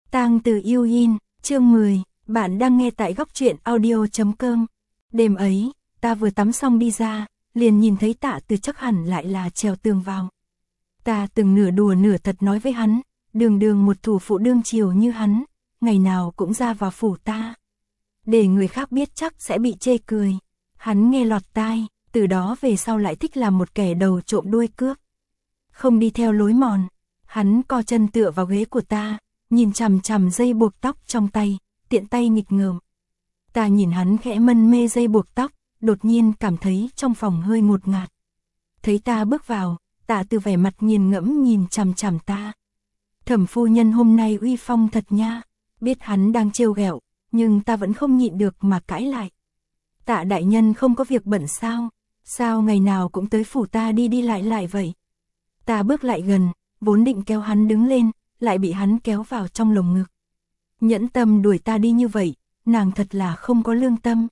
Tang Từ Yêu In, chương 10, bạn đang nghe tại góc truyện audio.com. Đêm ấy, ta vừa tắm xong đi ra, liền nhìn thấy Tạ Từ chắc hẳn lại là trèo tường vào. Ta từng nửa đùa nửa thật nói với hắn, đường một thủ phụ đương triều như hắn, ngày nào cũng ra vào phủ ta. Để người khác biết chắc sẽ bị chê cười. Hắn nghe lọt tai, từ đó về sau lại thích làm một kẻ đầu trộm đuôi cướp. Không đi theo lối mòn, hắn co chân tựa vào ghế của ta, nhìn chằm chằm dây buộc tóc trong tay, tiện tay nghịch ngợm. Ta nhìn hắn khẽ mân mê dây buộc tóc, đột nhiên cảm thấy trong phòng hơi ngột ngạt. Thấy ta bước vào, Tạ Từ vẻ mặt nghiền ngẫm nhìn chằm chằm ta. Thẩm phu nhân hôm nay uy phong thật nha. Biết hắn đang trêu ghẹo, nhưng ta vẫn không nhịn được mà cãi lại. Tạ đại nhân không có việc bận sao? Sao ngày nào cũng tới phủ ta đi đi lại vậy? Ta bước lại gần, vốn định kéo hắn đứng lên, lại bị hắn kéo vào trong lồng ngực. Nhẫn tâm đuổi ta đi như vậy, nàng thật là không có lương tâm.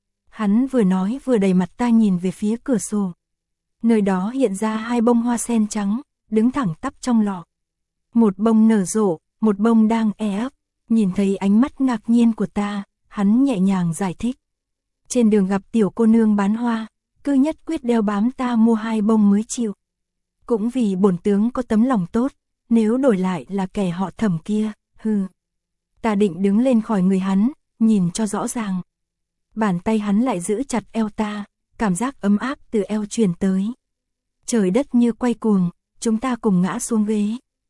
Hắn vừa nói vừa đẩy mặt ta nhìn về phía cửa sổ. Nơi đó hiện ra hai bông hoa sen trắng, đứng thẳng tắp trong lọ. Một bông nở rộ, một bông đang ấp. Nhìn thấy ánh mắt ngạc nhiên của ta, hắn nhẹ nhàng giải thích. Trên đường gặp tiểu cô nương bán hoa, cứ nhất quyết đeo bám ta mua hai bông mới chịu. Cũng vì bổn tướng có tấm lòng tốt, nếu đổi lại là kẻ họ Thẩm kia, hừ. Ta định đứng lên khỏi người hắn, nhìn cho rõ ràng. Bàn tay hắn lại giữ chặt eo ta, cảm giác ấm áp từ eo truyền tới. Trời đất như quay cuồng, chúng ta cùng ngã xuống ghế.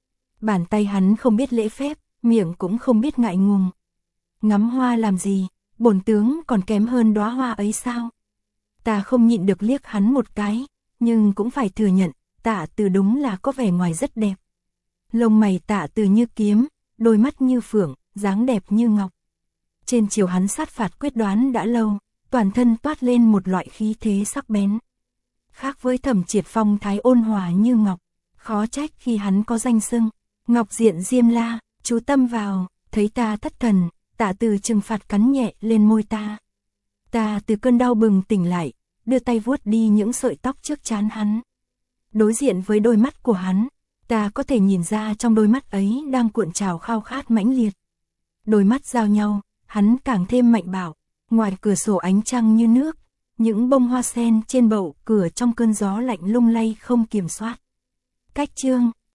Bàn tay hắn không biết lễ phép, miệng cũng không biết ngại ngùng. Ngắm hoa làm gì, bổn tướng còn kém hơn đóa hoa ấy sao? Ta không nhịn được liếc hắn một cái, nhưng cũng phải thừa nhận, Tạ Từ đúng là có vẻ ngoài rất đẹp. Lông mày Tạ Từ như kiếm, đôi mắt như phượng, dáng đẹp như ngọc. Trên chiều hắn sát phạt quyết đoán đã lâu, toàn thân toát lên một loại khí thế sắc bén. Khác với Thẩm Triệt phong thái ôn hòa như ngọc, khó trách khi hắn có danh xưng Ngọc Diện Diêm La. Chú tâm vào, thấy ta thất thần, Tạ Từ trừng phạt cắn nhẹ lên môi ta. Ta từ cơn đau bừng tỉnh lại, đưa tay vuốt đi những sợi tóc trước trán hắn. Đối diện với đôi mắt của hắn, ta có thể nhìn ra trong đôi mắt ấy đang cuộn trào khao khát mãnh liệt. Đôi mắt giao nhau, hắn càng thêm mạnh bạo, ngoài cửa sổ ánh trăng như nước, những bông hoa sen trên bậu cửa trong cơn gió lạnh lung lay không kiểm soát. Cách chương